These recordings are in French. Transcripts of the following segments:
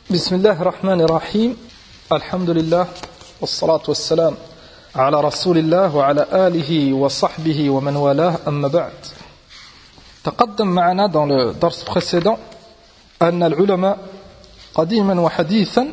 بسم الله الرحمن الرحيم الحمد لله والصلاة والسلام على رسول الله وعلى آله وصحبه ومن والاه أما بعد تقدم معنا dans le dars précédent أن العلماء قديما وحديثا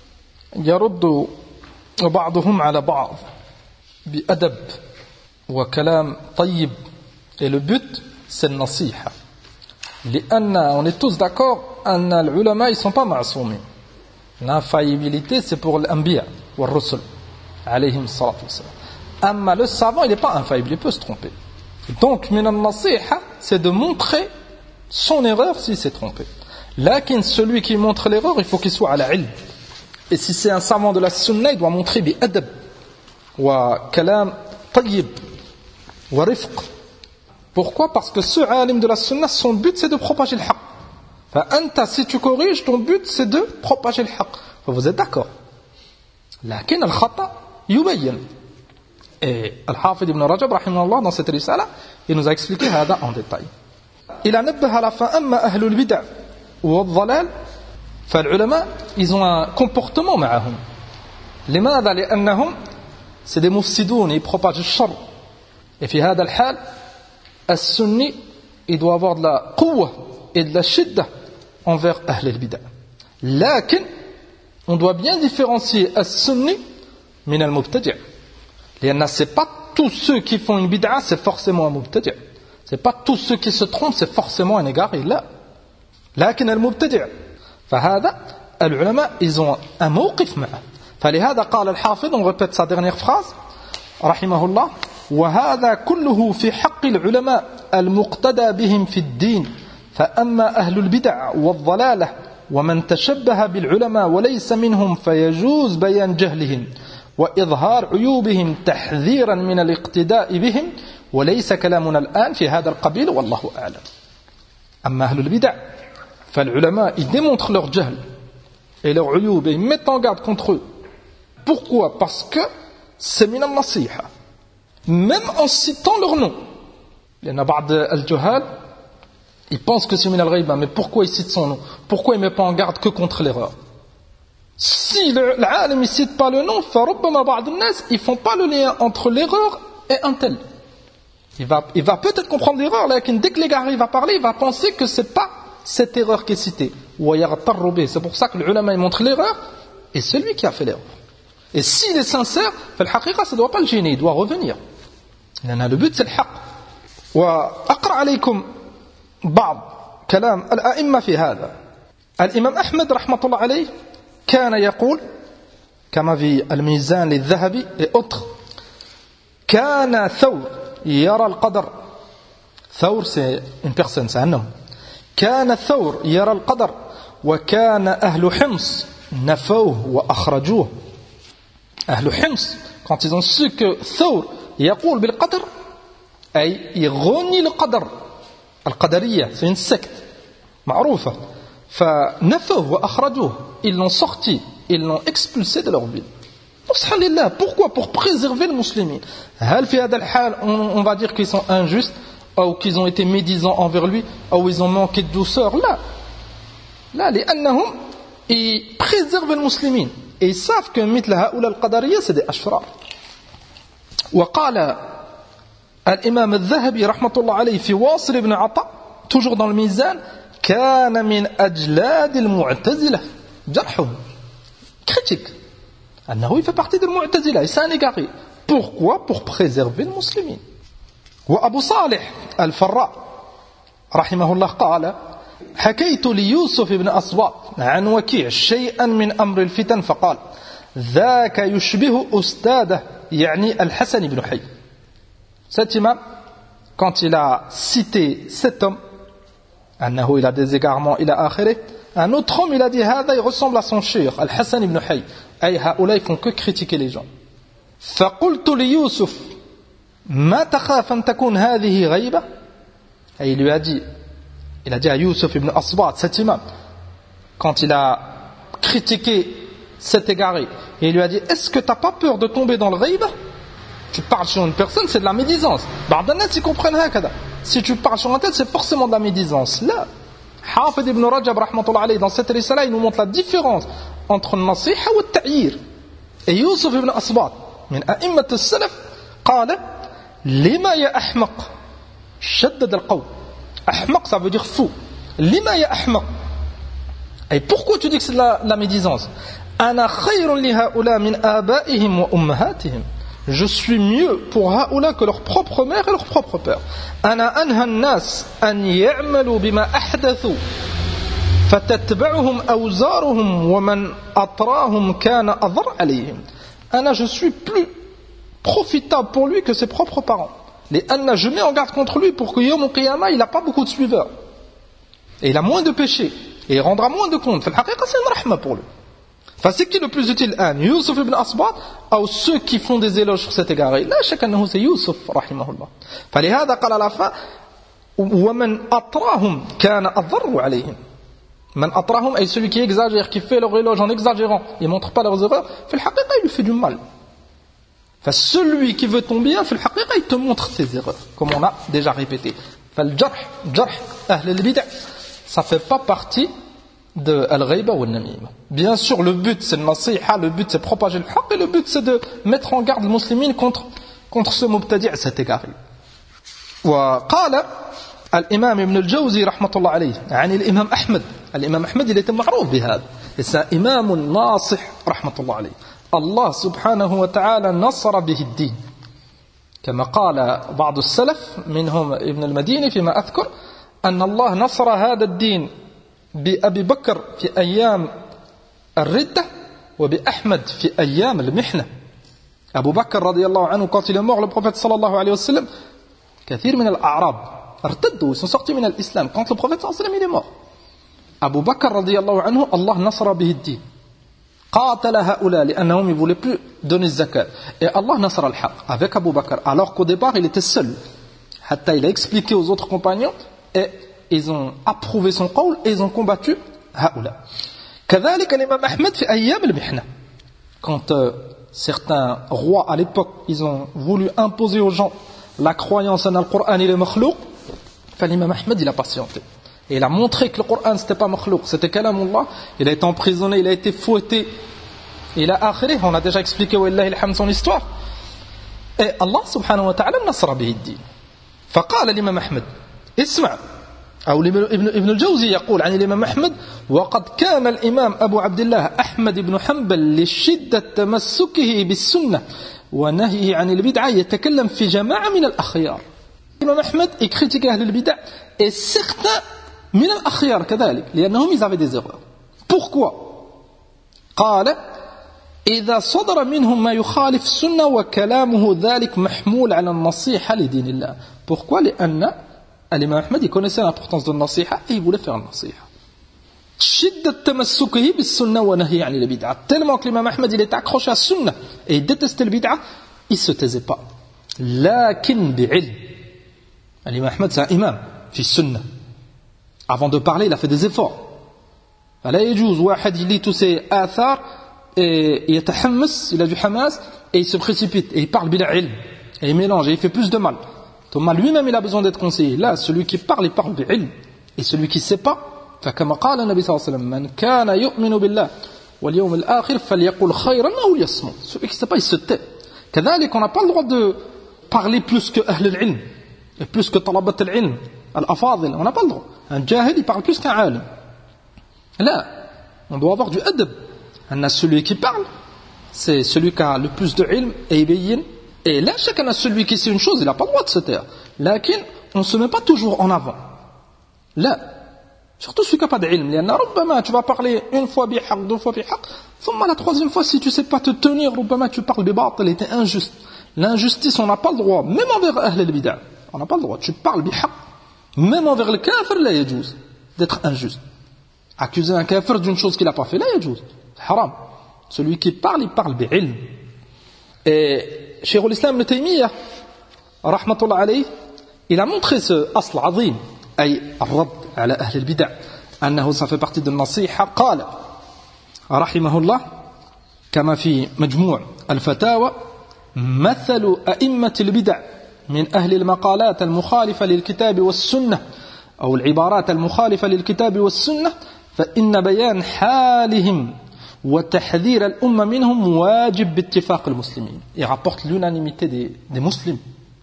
يرد بعضهم على بعض بأدب وكلام طيب et le but c'est le nasiha لأن on est tous d'accord أن العلماء ils sont pas معصومين. L'infaillibilité c'est pour l'anbiya ou le rusul alayhim salatu wassalam. Amma le savant il n'est pas infaillible, il peut se tromper. Donc min al-nasiha c'est de montrer son erreur s'il s'est trompé. Lakin celui qui montre l'erreur il faut qu'il soit à la ilm. Et si c'est un savant de la sunna il doit montrer bi adab wa kalam tayyib wa rifq. Pourquoi? Parce que ce alim de la sunna, son but c'est de propager le haqq. Anta, si tu corriges, ton but c'est de propager le haqq. Vous êtes d'accord? Lakin al-khata yubayyin. Et Al-Hafid ibn Rajab, rahimahullah, dans cette risala, il nous a expliqué hada en détail. Il a nabbaha à la fin, amma ahlul bid'a wa al-dhalal, فالعلماء, ils ont un comportement معهم. لماذا؟ لأنهم c'est des mufsidoun, ils propagent le shar. Et في هذا الحال السني il doit avoir de la قوة et de la shidda envers أهل البدع. لكن on doit bien différencier السني من المبتدع. لأن c'est pas tous ceux qui font une bid'a c'est forcément un mubtadi'. C'est pas tous ceux qui se trompent c'est forcément un égaré. لا. لكن المبتدع فهذا العلماء ils ont un موقف معه. فلهذا قال الحافظ on répète sa dernière phrase رحمه الله وهذا كله في حق العلماء المقتدى بهم في الدين فأما أهل البدع والضلالة ومن تشبه بالعلماء وليس منهم فيجوز بيان جهلهم وإظهار عيوبهم تحذيرا من الاقتداء بهم وليس كلامنا الآن في هذا القبيل والله أعلم. أما أهل البدع فالعلماء ils démontrent leur jahl et leur عيوب et ils mettent en garde contre eux. Pourquoi? Parce que c'est min al-nasiha. Même en citant leur nom. Il y en a بعض الجهال ils pensent que c'est min al-ghayba, mais pourquoi ils citent son nom? Pourquoi ils ne mettent pas en garde que contre l'erreur? Si l'alim ne cite pas le nom, فربما بعض الناس ils font pas le lien entre l'erreur et un tel. Il va peut-être comprendre l'erreur, mais dès que l'égaré va parler, il va penser que c'est pas cette erreur qui est citée. C'est pour ça que l'ulama montre l'erreur et celui qui a fait l'erreur. Et s'il est sincère, ça ne doit pas le gêner, il doit revenir. Le but c'est le haqq. وأقرأ عليكم بعض كلام الأئمة في هذا. الإمام أحمد رحمة الله عليه كان يقول كما في الميزان للذهبي et autres كان ثور يرى القدر. ثور c'est une personne, c'est un homme. كان ثور يرى القدر وكان أهل حمص نفوه وأخرجوه. أهل حمص quand ils ont su que ثور يقول بالقدر أي يغني القدر. القدرية c'est une secte معروفة. فنفوه وأخرجوه, ils l'ont sorti, ils l'ont expulsé de leur ville. Pourquoi? Pour préserver le musulman. هل في هذا الحال on va dire qu'ils sont injustes ou qu'ils ont été médisants envers lui ou ils ont manqué de douceur? لا لأنهم ils préservent le musulman et ils savent que مثل هؤلاء القدرية c'est des أشرار. وقال الإمام الذهبي رحمة الله عليه في واصل بن عطاء toujours dans le mizan كان من أجلاد المعتزلة جرحه critique أنه il fait partie de المعتزلة et c'est un égaré. Pourquoi? Pour préserver le musulman. وأبو صالح الفراء رحمه الله قال حكيت ليوسف بن أصباط عن وكيع شيئا من أمر الفتن فقال ذاك يشبه أستاذه يعني الحسن بن حي. Cet imam, quand il a cité cet homme, أنه il a des égarements إلى آخره, un autre homme il a dit هذا il ressemble à son cheikh Al-Hassan ibn Hayy. أي هؤلاء ils font que critiquer les gens. فقلت ليوسف ما تخاف أن تكون هذه غيبة. Et il lui a dit, il a dit à Youssef ibn Asbat, cet imam, quand il a critiqué cet égaré, et il lui a dit, est-ce que tu n'as pas peur de tomber dans le ghaïba? Tu parles sur une personne, c'est de la médisance. Ils comprennent. Si tu parles sur un tel, c'est forcément de la médisance. Là, Hafid ibn Rajab rahmatullah alayhi dans cette risala il nous montre la différence entre النصيحة والتعيير. Et Yusuf ibn Asbat من أئمة السلف قال لما يا أحمق شدد القول. أحمق ça veut dire fou. لما يا أحمق. Et pourquoi tu dis que c'est de la médisance? أنا خير لهؤلاء من آبائهم وأمهاتهم. Je suis mieux pour هؤلاء que leur propre mère et leur propre père. أنا أنهى الناس أن يعملوا بما أحدثوا فتتبعهم أوزارهم ومن أطراهم كان أضر عليهم. أنا je suis plus profitable pour lui que ses propres parents. لأن je mets en garde contre lui pour que Yom al-Qiyamah il n'a pas beaucoup de suiveurs et il a moins de péchés et il rendra moins de comptes. في الحقيقة c'est une rahma pour lui. Enfin, c'est qui le plus utile? Yusuf ibn Asbat ou ceux qui font des éloges sur cet égard? Là, chacun c'est Yusuf, rahimahullah. فلهذا قال à la fin ومن أطراهم كان أضر عليهم. من أطراهم est celui qui exagère, qui fait leur éloge en exagérant, il ne montre pas leurs erreurs. في الحقيقة il lui fait du mal. Enfin, celui qui veut ton bien, في الحقيقة il te montre tes erreurs, comme on a déjà répété. فالجرح جرح أهل البدع, ça fait pas partie de al-ghayba ou al-namima. Bien sûr, le but c'est le nasiha, le but c'est propager le haqq, et le but c'est de mettre en garde les musulmans contre ce mubtadi' cet égaré. وقال الإمام ابن الجوزي رحمة الله عليه عن الإمام أحمد. الإمام أحمد il était معروف بهذا. C'est un imam nasih رحمة الله عليه. الله سبحانه وتعالى نصر به الدين. كما قال بعض السلف منهم ابن المديني فيما أذكر أن الله نصر هذا الدين بأبي بكر في أيام الردة وبأحمد في أيام المحنة. أبو بكر رضي الله عنه quand il est mort le prophète صلى الله عليه وسلم كثير من الأعراب ارتدوا, ils sont sortis من الإسلام quand le prophète صلى الله عليه وسلم il est mort. أبو بكر رضي الله عنه الله نصر به الدين. قاتل هؤلاء لأنهم ne voulaient plus donner zakat. Et Allah نصر الحق avec Abu Bakr alors qu'au départ il était seul. حتى il a expliqué aux autres compagnons et ils ont approuvé son qawl et ils ont combattu هؤلاء. كذلك الإمام أحمد في أيام المحنة. Quand certains rois à l'époque ils ont voulu imposer aux gens la croyance en al-Qur'an il est makhlouq, l'imam Ahmed il a patienté. Et il a montré que le Coran c'était pas makhlouq, c'était kalamullah. Il a été emprisonné, il a été fouetté. Et il a akhiré, on a déjà expliqué wallahi alhamd son histoire. Et Allah subhanahu wa ta'ala nasra bihi ad-din. فقال الإمام أحمد اسمع أو ابن الجوزي يقول عن الإمام أحمد وقد كان الإمام أبو عبد الله أحمد بن حنبل لشدة تمسكه بالسنة ونهيه عن البدعة يتكلم في جماعة من الأخيار. الإمام أحمد critique أهل البدع et certains من الأخيار كذلك لأنهم ils avaient des erreurs. Pourquoi? قال إذا صدر منهم ما يخالف السنة وكلامه ذلك محمول على النصيحة لدين الله. Pourquoi? لأن الإمام أحمد connaissait l'importance de la nasiha et il voulait faire la nasiha. شدة تمسكه بالسنة ونهي عن البدعة. Tellement que l'imam Ahmed il était accroché à sunna et il détestait le bid'a, il se taisait pas. لكن بعلم. الإمام أحمد c'est un imam في السنة. Avant de parler, il a fait des efforts. فلا يجوز واحد يلي tous ces آثار et يتحمس, il a du hamas et il se précipite et il parle bila ilm et il mélange et il fait plus de mal. Thomas lui-même il a besoin d'être conseillé. Là, celui qui parle, il parle bi ilm et celui qui ne sait pas, فكما قال النبي صلى الله عليه وسلم من كان يؤمن بالله واليوم الآخر فليقل خيرا أو ليصمت. Celui qui ne sait pas, il se tait. كذلك on n'a pas le droit de parler plus que أهل العلم et plus que طلبة العلم الأفاضل. On n'a pas le droit. Un jahil, il parle plus qu'un alim. Là, on doit avoir du adab. Celui qui parle, c'est celui qui a le plus de ilm et ibayin. Et là, chacun a celui qui sait une chose, il n'a pas le droit de se taire. Lakin, on ne se met pas toujours en avant. Là, surtout celui qui n'a pas d'ilm. Tu vas parler une fois bihaq, deux fois bihaq. La troisième fois, si tu ne sais pas te tenir, tu parles bibatil et tu es injuste. L'injustice, on n'a pas le droit, même envers Ahl al-Bid'ah. On n'a pas le droit. Tu parles bihaq. Même envers le kafir, là, yajouz d'être injuste. Accuser un kafir d'une chose qu'il n'a pas fait, là, yajouz. C'est haram. Celui qui parle, il parle bi'ilm. Et Cheikh al-Islam Ibn Taymiyyah, rahmatullah alayh, il a montré ce asl azim, ay ar-radd ala ahl al-bid'a, annahu ça fait partie de nasiha. قال رحمه الله كما في مجموع الفتاوى مثل أئمة البدع من أهل المقالات المخالفة للكتاب والسنة أو العبارات المخالفة للكتاب والسنة فإن بيان حالهم وتحذير الأمة منهم واجب باتفاق المسلمين. Il rapporte l'unanimité des musulmans.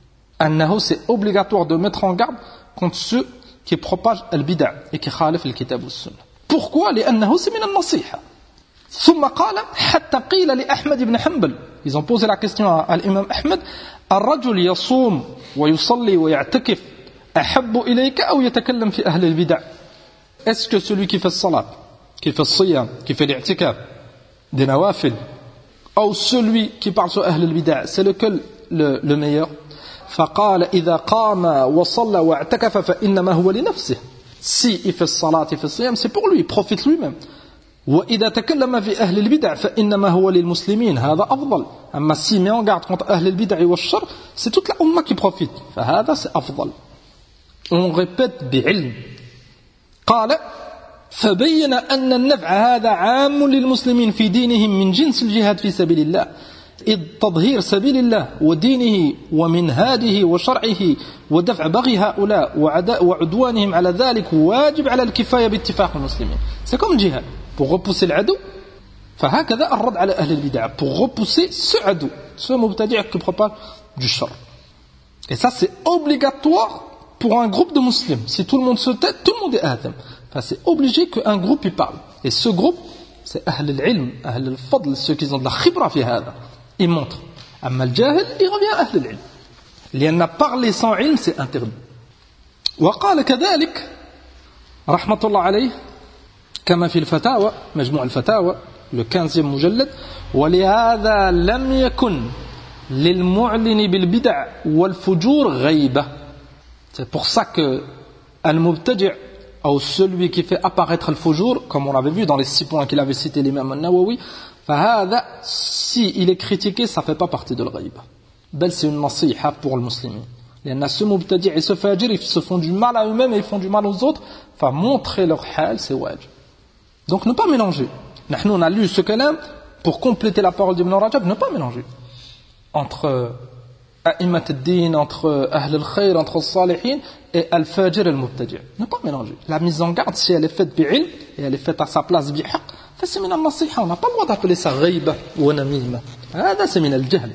أنه c'est obligatoire de mettre en garde contre ceux qui propagent al-bid'a et qui khalifent le kitab wa sunna. Pourquoi? لأنه c'est من النصيحة. ثم قال حتى قيل لأحمد بن حنبل. Ils ont posé la question à l'imam Ahmed. الرجل يصوم ويصلي ويعتكف أحب إليك أو يتكلم في أهل البدع. Est-ce que celui qui fait salat, qui fait siyam, qui fait l'i'tikaf, des nawafil, ou celui qui parle sur أهل البدع, c'est lequel le meilleur? فقال إذا قام وصلى واعتكف فإنما هو لنفسه. Si il fait salat, il fait siyam, c'est pour lui, il profite lui-même. وإذا تكلم في أهل البدع فإنما هو للمسلمين هذا أفضل. أما si met en garde contre أهل البدع والشر, c'est toute la umma qui profite. فهذا c'est أفضل. On répète بعلم. قال فبين أن النفع هذا عام للمسلمين في دينهم من جنس الجهاد في سبيل الله إذ تظهير سبيل الله ودينه ومنهاجه وشرعه ودفع بغي هؤلاء وعدوانهم على ذلك واجب على الكفاية باتفاق المسلمين. C'est comme le jihad. Pour repousser العدو فهكذا الرد على أهل البدع. Pour repousser ce عدو, ce mubtadi' qui propage du shar. Et ça c'est obligatoire pour un groupe de musulmans. Si tout le monde se tait, tout le monde est atham. Enfin, c'est obligé qu'un groupe y parle. Et ce groupe, c'est ahl al-ilm, ahl al-fadl, ceux qui ont de la khibra fi hada. Ils montrent. Amma al-jahil, il revient à ahl al-ilm. لأن parler sans ilm, c'est interdit. وقال كذلك رحمة الله عليه كما في الفتاوى مجموع الفتاوى le 15e مجلد ولهذا لم يكن للمعلن بالبدع والفجور غيبة. C'est pour ça que al-mubtadi' ou celui qui fait apparaître le fujur, comme on l'avait vu dans les 6 points qu'il avait cités l'imam al-Nawawi, فهذا si il est critiqué, ça ne fait pas partie de l'ghayba. Bel c'est une nasiha pour le musulman. لأن ce mubtadi' et ce fajir, ils se font du mal à eux-mêmes et ils font du mal aux autres. Enfin, montrer leur hal, c'est wajib. Donc ne pas mélanger. Nous on a lu ce kalam pour compléter la parole d'Ibn Rajab, ne pas mélanger entre a'immat ad-din, entre ahl al-khayr, entre al-salihin et al-fajir et al-mubtadi'. Ne pas mélanger. La mise en garde, si elle est faite bi'ilm et elle est faite à sa place bihaq, c'est min al-nasiha. On n'a pas le droit d'appeler ça ghayba ou namima. C'est min al-jahl.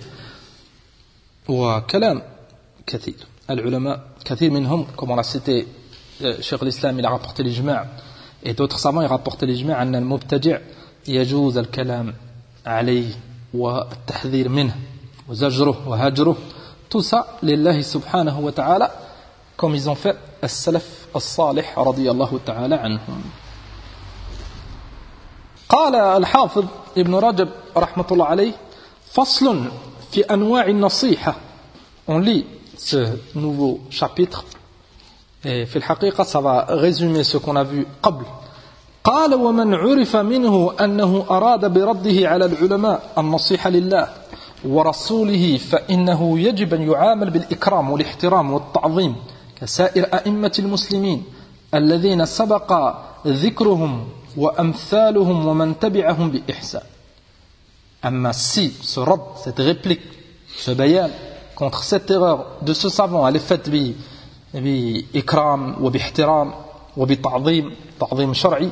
وكلام كثير العلماء كثير منهم comme on l'a cité Cheikh l'Islam il a rapporté l'ijma' et d'autres savants ils rapportent l'ijma' أن المبتدع يجوز الكلام عليه والتحذير منه وزجره وهجره tout ça لله سبحانه وتعالى comme ils ont fait السلف الصالح رضي الله تعالى عنهم. قال الحافظ ابن رجب رحمة الله عليه فصل في أنواع النصيحة. On lit ce nouveau chapitre et في الحقيقة ça va résumer ce qu'on a vu قبل. قال ومن عرف منه أنه أراد برده على العلماء النصيحة لله ورسوله فإنه يجب أن يعامل بالإكرام والاحترام والتعظيم كسائر أئمة المسلمين الذين سبق ذكرهم وأمثالهم ومن تبعهم بإحسان. Amma si ce rad, cette réplique, ce bayan contre cette erreur de ce savant, elle est faite bi ikram, wa bi ihtiram, wa bi ta'zim shar'i,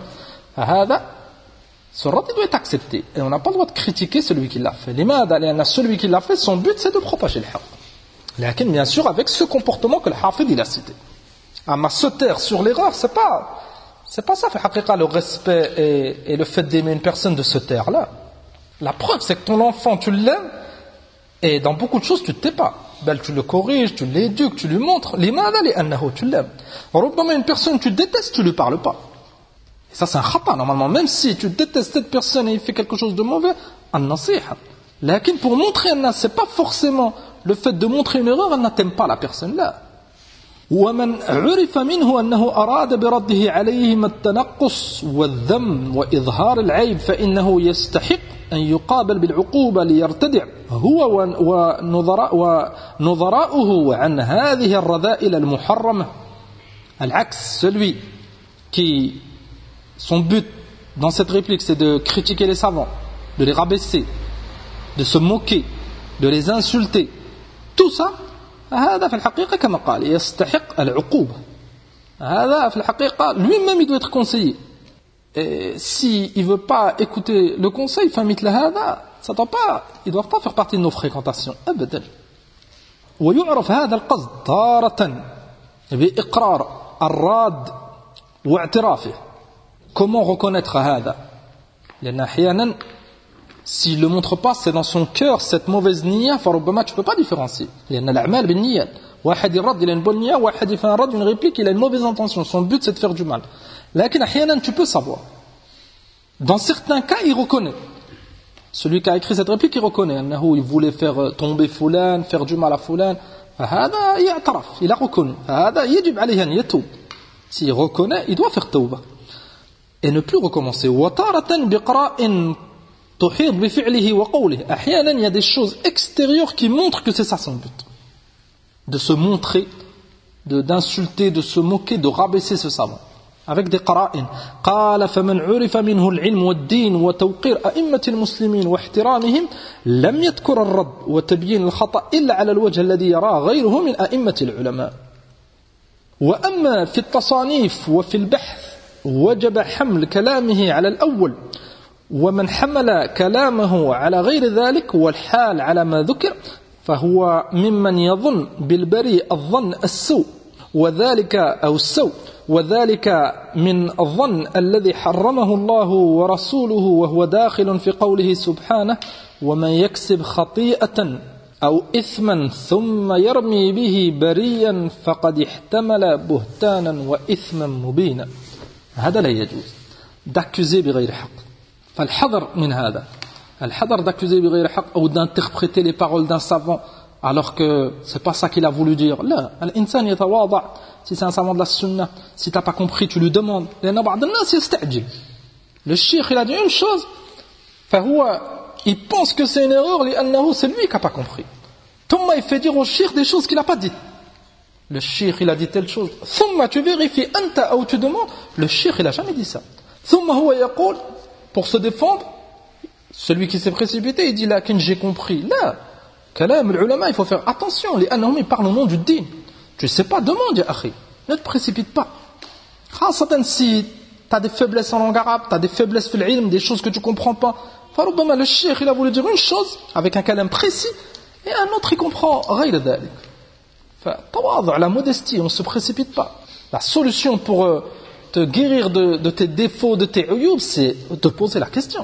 ce rad doit être accepté. Et on n'a pas le droit de critiquer celui qui l'a fait. Celui qui l'a fait, son but c'est de propager le haqq. Lakin, bien sûr, avec ce comportement que le hafid il a cité. Amma se taire sur l'erreur, c'est pas ça, fait le respect et le fait d'aimer une personne de se taire là. La preuve, c'est que ton enfant, tu l'aimes, et dans beaucoup de choses, tu ne t'es pas. Tu le corriges, tu l'éduques, tu lui montres. Tu l'aimes. Une personne, tu détestes, tu ne lui parles pas. Et ça, c'est un khata, normalement. Même si tu détestes cette personne et il fait quelque chose de mauvais, an-nasiha. Lakin, pour montrer un nas, c'est pas forcément le fait de montrer une erreur, elle n'aime pas la personne là. ومن عرف منه أنه أراد برده عليهم التنقص والذم وإظهار العيب فإنه يستحق أن يقابل بالعقوبة ليرتدع هو ونظراؤه عن هذه الرذائل المحرمة. العكس, celui qui son but dans cette réplique c'est de critiquer les savants, de les rabaisser, de se moquer, de les insulter, tout ça هذا في الحقيقة كما قال يستحق العقوبة. هذا في الحقيقة lui-même il doit être conseillé. Et si il veut pas écouter le conseil, فمثل هذا, ça doit pas, il doit pas faire partie de nos fréquentations. أبدا. ويعرف هذا القصد تارة بإقرار الراد واعترافه. Comment reconnaître هذا؟ لأن أحيانا s'il ne le montre pas, c'est dans son cœur cette mauvaise niya, فربما tu peux pas différencier. لأن الأعمال بالنيات. واحد يرد, il a une bonne niya, واحد يفعل un rad, une réplique, il a une mauvaise intention. Son but c'est de faire du mal. لكن أحيانا tu peux savoir. Dans certains cas, il reconnaît. Celui qui a écrit cette réplique, il reconnaît. أنه il voulait faire tomber فلان, faire du mal à فلان. فهذا يعترف, il a reconnu. فهذا يجب عليه أن يتوب. S'il reconnaît, il doit faire tawbah. Et ne plus recommencer. وتارة بقراء تحيط بفعله وقوله. أحيانا il y a des choses extérieures qui montrent que c'est ça son but. De se montrer, d'insulter, de se moquer, de rabaisser ce savant. Avec des قرائن. قال فمن عرف منه العلم والدين وتوقير أئمة المسلمين واحترامهم لم يذكر الرد وتبيين الخطأ إلا على الوجه الذي يراه غيره من أئمة العلماء. وأما في التصانيف وفي البحث وجب حمل كلامه على الأول ومن حمل كلامه على غير ذلك والحال على ما ذكر فهو ممن يظن بالبريء الظن السوء وذلك أو السوء وذلك من الظن الذي حرمه الله ورسوله وهو داخل في قوله سبحانه ومن يكسب خطيئة أو إثما ثم يرمي به بريا فقد احتمل بهتانا وإثما مبينا. هذا لا يجوز d'accuser بغير حق. فالحذر من هذا. الحذر d'accuser بغير حق أو d'interpréter les paroles d'un savant alors que c'est pas ça qu'il a voulu dire. لا, الإنسان يتواضع. Si c'est un savant de la sunna, si t'as pas compris, tu lui demandes. لأن بعض الناس يستعجل. Le cheikh il a dit une chose, فهو il pense que c'est une erreur لأنه c'est lui qui a pas compris. ثم il fait dire au cheikh des choses qu'il a pas dites. Le cheikh il a dit telle chose. ثم tu vérifies أنت ou tu demandes. Le cheikh il a jamais dit ça. ثم هو يقول pour se défendre. Celui qui s'est précipité, il dit là que j'ai compris. Là, kalam al-ulama, il faut faire attention. لأنهم ils parlent au nom du din. Tu sais pas, demande ya akhi. Ne te précipite pas. خاصة si tu as des faiblesses en langue arabe, tu as des faiblesses fil ilm, des choses que tu comprends pas. فربما le cheikh il a voulu dire une chose avec un kalam précis et un autre il comprend غير ذلك. فالتواضع, la modestie, on ne se précipite pas. La solution pour te guérir de tes défauts, de tes uyub, c'est de poser la question.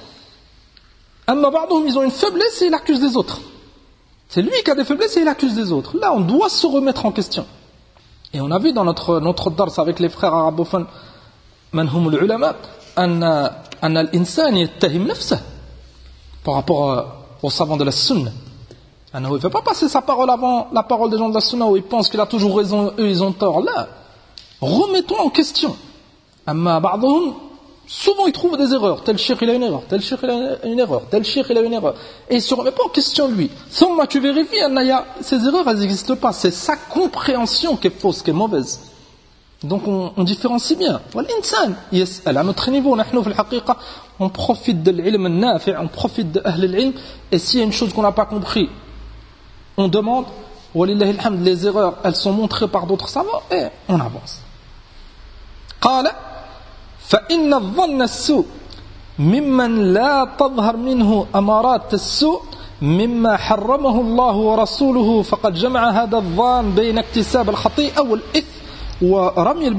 Amma ba'dhum, ils ont une faiblesse et ils accusent les autres. C'est lui qui a des faiblesses et il accuse les autres. Là, on doit se remettre en question. Et on a vu dans notre dars avec les frères arabophones, man hum al-ulama, anna al-insan yattahim nafsah, par rapport aux savants de la sunna. Il ne fait pas passer sa parole avant la parole des gens de la sunna où il pense qu'il a toujours raison, eux ils ont tort. Là, remettons en question. Amma ba'dhum, souvent ils trouvent des erreurs. Tel cheikh il a une erreur, tel cheikh il a une erreur, tel cheikh il a une erreur. Et il ne se remet pas en question lui. Seulement tu vérifies, ces erreurs elles n'existent pas. C'est sa compréhension qui est fausse, qui est mauvaise. Donc on différencie bien. L'insan يسأل à notre niveau, نحن في الحقيقة, on profite de l'ilm al-nafi', on profite de ahl al-ilm. Et s'il y a une chose qu'on n'a pas compris, on demande, walillahi alhamd, les erreurs elles sont montrées par d'autres savants et on avance. قال فإن الظن السوء ممن لا تظهر منه أمارات السوء مما حرمه الله ورسوله فقد جمع هذا الظن بين اكتساب الخطيئة والإثم ورمي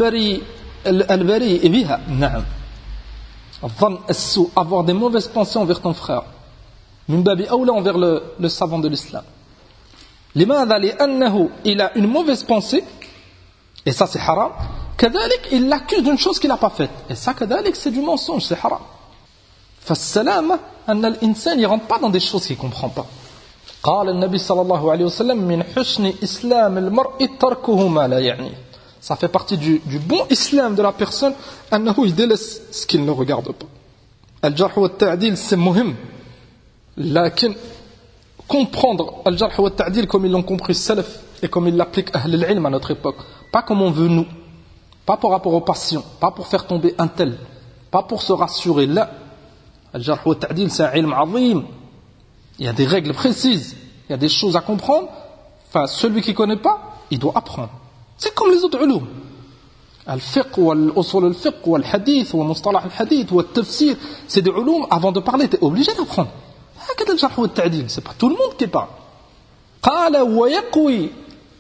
البريء بها. نعم. الظن السوء, avoir des mauvaises pensées envers ton frère. من باب أولى envers le savant de l'islam. لماذا؟ لأنه il a une mauvaise pensée et ça c'est haram. كذلك il l'accuse d'une chose qu'il n'a pas faite et ça كذلك c'est du mensonge, c'est haram. فالسلامة أن الإنسان ne rentre pas dans des choses qu'il ne comprend pas. قال النبي صلى الله عليه وسلم من حسن إسلام المرء تركه ما لا يعنيه. Ça fait partie du bon islam de la personne أنه il délaisse ce qu'il ne regarde pas. الجرح والتعديل c'est مهم. لكن comprendre الجرح والتعديل comme ils l'ont compris salaf et comme ils l'appliquent أهل العلم à notre époque, pas comme on veut nous. Pas par rapport aux passions, pas pour faire tomber un tel, pas pour se rassurer. Là, al-jarh wa ta'dil, c'est un ilm azim. Il y a des règles précises, il y a des choses à comprendre. Enfin, celui qui ne connaît pas, il doit apprendre. C'est comme les autres ulum. Al-fiqh, wal-usul al-fiqh, wal-hadith, wal-mustalah al-hadith, wal-tafsir, c'est des ulum, avant de parler, tu es obligé d'apprendre. هكذا الجرح والتعديل, c'est pas tout le monde qui parle. قال ويقوي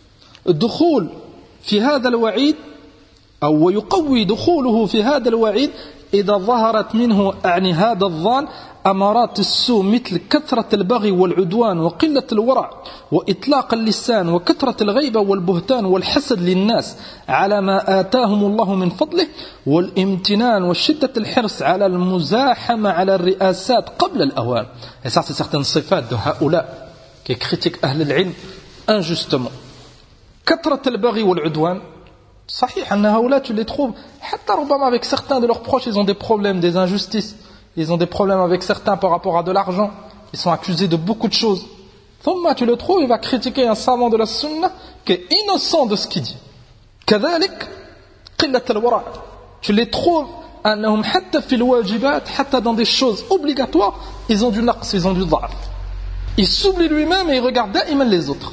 الدخول في هذا الوعيد أو ويقوي دخوله في هذا الوعيد إذا ظهرت منه أعني هذا الظان أمارات السوء مثل كثرة البغي والعدوان وقلة الورع وإطلاق اللسان وكثرة الغيبة والبهتان والحسد للناس على ما آتاهم الله من فضله والامتنان وشدة الحرص على المزاحمة على الرئاسات قبل الأوان. Et ça c'est certaines صفات de هؤلاء qui critiquent أهل العلم injustement. كثرة البغي والعدوان صحيح أن هؤلاء tu les trouves حتى ربما avec certains de leurs proches ils ont des problèmes, des injustices, ils ont des problèmes avec certains par rapport à de l'argent, ils sont accusés de beaucoup de choses. ثم tu le trouves, il va critiquer un savant de la sunna qui est innocent de ce qu'il dit. كذلك قلة الورع, tu les trouves أنهم حتى في الواجبات حتى dans des choses obligatoires ils ont du naqs, ils ont du ضعف. Il s'oublie lui-même et il regarde دائما les autres.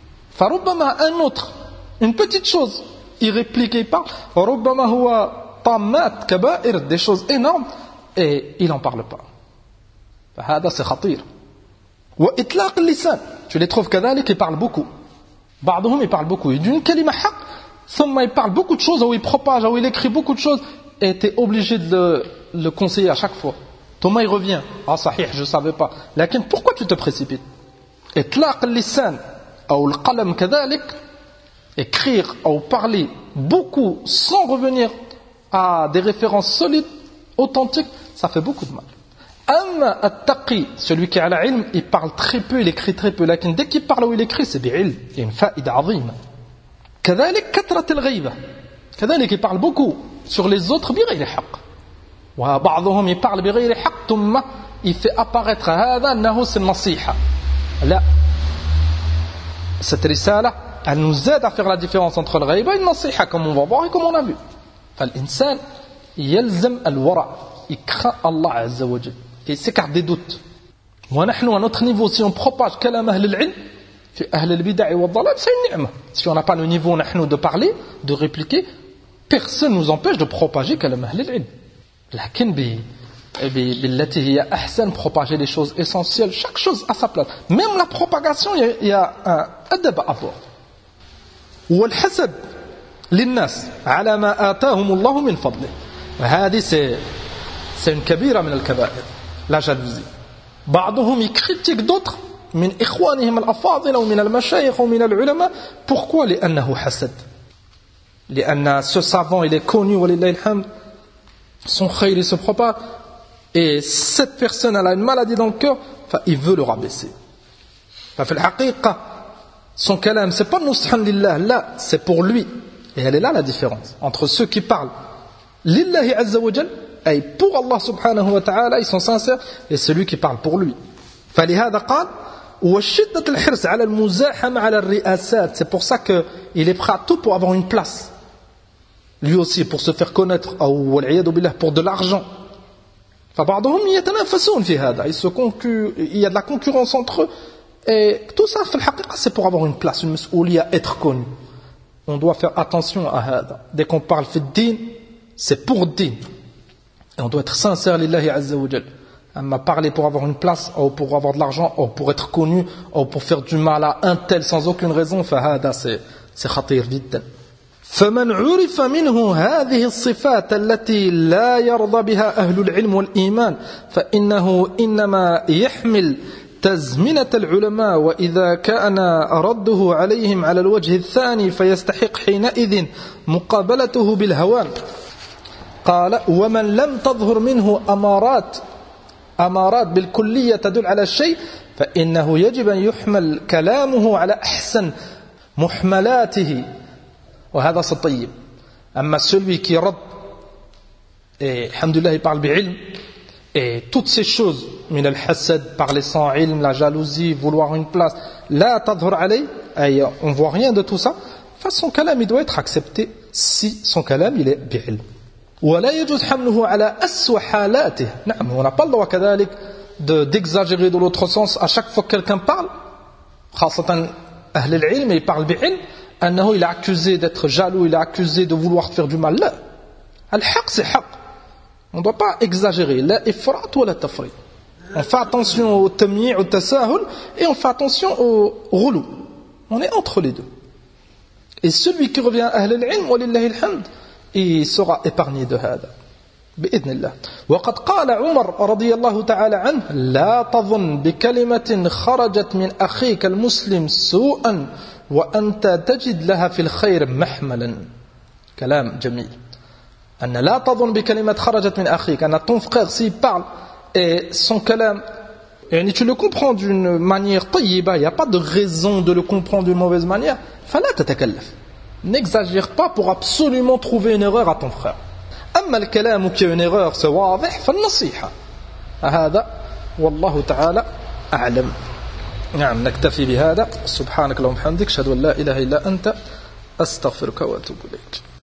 فربما un autre, une petite chose, il réplique et il parle. ربما هو طامات كبائر, des choses énormes, et il n'en parle pas. فهذا c'est خطير. وإطلاق اللسان, tu les trouves كذلك, ils parlent beaucoup. بعضهم il parle beaucoup. Il dit une kalima haq, ثم il parle beaucoup de choses, ou il propage, ou il écrit beaucoup de choses, et tu es obligé de le conseiller à chaque fois. Thomas il revient, ah sahih, je ne savais pas. Lakin pourquoi tu te précipites? إطلاق اللسان أو القلم كذلك, écrire ou parler beaucoup sans revenir à des références solides, authentiques, ça fait beaucoup de mal. Amma at-taqi, celui qui a la ilm, il parle très peu, il écrit très peu, lakin dès qu'il parle ou il écrit, c'est bi'ilm, il y a une faïda azima. كذلك كثرة الغيبة, كذلك il parle beaucoup sur les autres بغير حق. وبعضهم il parle بغير حق ثم il fait apparaître هذا أنه c'est النصيحة. لا, cette risala elle nous aide à faire la différence entre le ghaïba et le nasiha, comme on va voir et comme on a vu. فالإنسان يلزم الورع, il craint Allah Azza wa Jal et il s'écarte des doutes. ونحن à notre niveau, si on propage كلام أهل العلم في أهل البدع والضلال, c'est une ni'ma. Si on n'a pas le niveau نحن de parler, de répliquer, personne ne nous empêche de propager كلام أهل العلم. لكن بالتي هي أحسن, propager les choses essentielles, chaque chose à sa place. Même la propagation, il y a un adab à avoir. والحسد للناس على ما آتاهم الله من فضله, هذه c'est une كبيرة من الكبائر, la jalousie. بعضهم يكريتيك d'autres من إخوانهم الأفاضل أو من المشايخ أو من العلماء. Pourquoi? لأنه حسد, لأن ce savant il est connu ولله الحمد, son khayr il se propage, et cette personne elle a une maladie dans le cœur, il veut le rabaisser. ففي الحقيقة son kalam, c'est pas nushan lillah, là, c'est pour lui. Et elle est là la différence entre ceux qui parlent lillahi azza wa jal, et pour Allah subhanahu wa ta'ala, ils sont sincères, et celui qui parle pour lui. فلهذا قال وشدة الحرص على المزاحمة على الرئاسات, c'est pour ça qu'il est prêt à tout pour avoir une place. Lui aussi, pour se faire connaître, ou والعياذ بالله, pour de l'argent. فبعضهم يتنافسون في هذا, il y a de la concurrence entre eux. Et tout ça, c'est pour avoir une place, une mas'ouliya, être connu. On doit faire attention à hada. Dès qu'on parle fi din, c'est pour din. Et on doit être sincère lillahi azza wa jal. On m'a parlé pour avoir une place, ou pour avoir de l'argent, ou pour être connu, ou pour faire du mal à un tel sans aucune raison. Fahada, c'est khatir jiddan. فمن عرف منه هذه الصفات التي لا يرضى بها أهل العلم والإيمان فإنه إنما يحمل تزمنة العلماء وإذا كان رده عليهم على الوجه الثاني فيستحق حينئذ مقابلته بالهوان. قال ومن لم تظهر منه أمارات بالكلية تدل على الشيء فإنه يجب أن يحمل كلامه على أحسن محملاته وهذا c'est طيب. أما celui qui rad, et alhamdulillah il parle بعلم, et toutes ces choses من الحسد, parler sans ilm, la jalousie, vouloir une place, لا تظهر عليه, on voit rien de tout ça, son kalam il doit être accepté si son kalam il est بعلم. ولا يجوز حمله على أسوأ حالاته. نعم, on n'a pas le droit كذلك d'exagérer dans l'autre sens à chaque fois que quelqu'un parle, خاصة أهل العلم, il parle بعلم, أنه il est accusé d'être jaloux, il est accusé de vouloir faire du mal. Là, al-haq c'est haq. On ne doit pas exagérer. La ifrat ou la tafrit. On fait attention au tamyi', au tasahul, et on fait attention au ghulou. On est entre les deux. Et celui qui revient à Ahl al-ilm, walillahi alhamd, il sera épargné de hada. بإذن الله. وقد قال عمر رضي الله تعالى عنه: لا تظن بكلمة خرجت من أخيك المسلم سوءا وأنت تجد لها في الخير محملا. كلام جميل. أن لا تظن بكلمة خرجت من أخيك. أن ton frère s'il parle et son kalam, et tu le comprends d'une manière طيبة, il n'y a pas de raison de le comprendre d'une mauvaise manière. فلا تتكلف. N'exagère pas pour absolument trouver une erreur à ton frère. أما الكلام qui est une erreur c'est واضح فالنصيحة. هذا والله تعالى أعلم. نعم نكتفي بهذا. سبحانك اللهم وبحمدك أشهد أن لا إله إلا أنت أستغفرك وأتوب إليك.